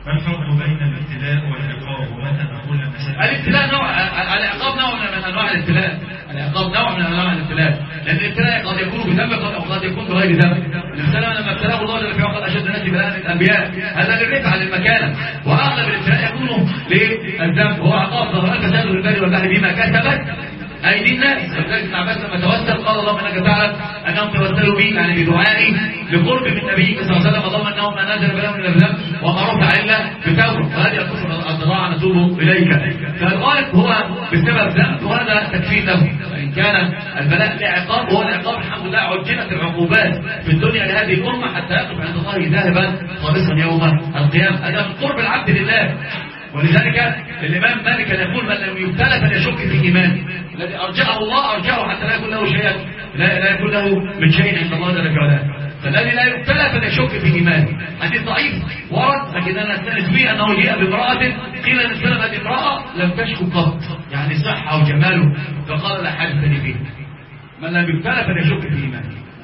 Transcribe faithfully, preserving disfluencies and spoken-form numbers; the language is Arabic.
ما الفرق بين الابتلاء والعقاب ومتى نقول ان الابتلاء نوع، العقاب نوع من انواع الابتلاء، العقاب نوع من انواع الابتلاء، لان الابتلاء قد يكون بذنب وقد يكون بغير ذنب. الابتلاء لما ابتلاه الله جل وعلا قد اشد الناس بلاء الانبياء، هذا للرفعه للمكانه، واغلب الابتلاء يكون للذنب وهو عقاب ظهر الفساد في البر والبحر بما كسبت ايدي الناس. ولذلك ابن عباس لما توسل قال اللهم انك تعلم انهم توسلوا بي يعني بدعائي لقرب من نبيك صلى الله عليه وسلم، اللهم انهم ما نزل بلاهم من الذنب وما رفع الا بتوبه، وهذه الكفر الضراعه نتوب اليك. فالغالب هو بسبب ذنب وهذا تكفير له، فان كان البلاء لعقاب وهو العقاب الحمد لله عجلت العقوبات في الدنيا لهذه الامه حتى يقف عند الله ذاهبا خالصا يوم القيامه. هذا من قرب العبد لله. ولذلك الإمام مالك يقول من لم يبتلى فليشك في إيمانه، الذي أرجعه الله أرجعه حتى لا يكون له شيء، لا, لا يكون له من شيء عند الله جل وعلا. فالذي لا يبتلى فليشك في إيمانه. حديث ضعيف ورد لكن أنا أستأنس به أنه جاء بامرأة قيل أن السلام هذه امرأة لم تشك قط، يعني صحة وجماله، فقال لا حاجة لي فيه. من لم يبتلى فليشك في إيمانه.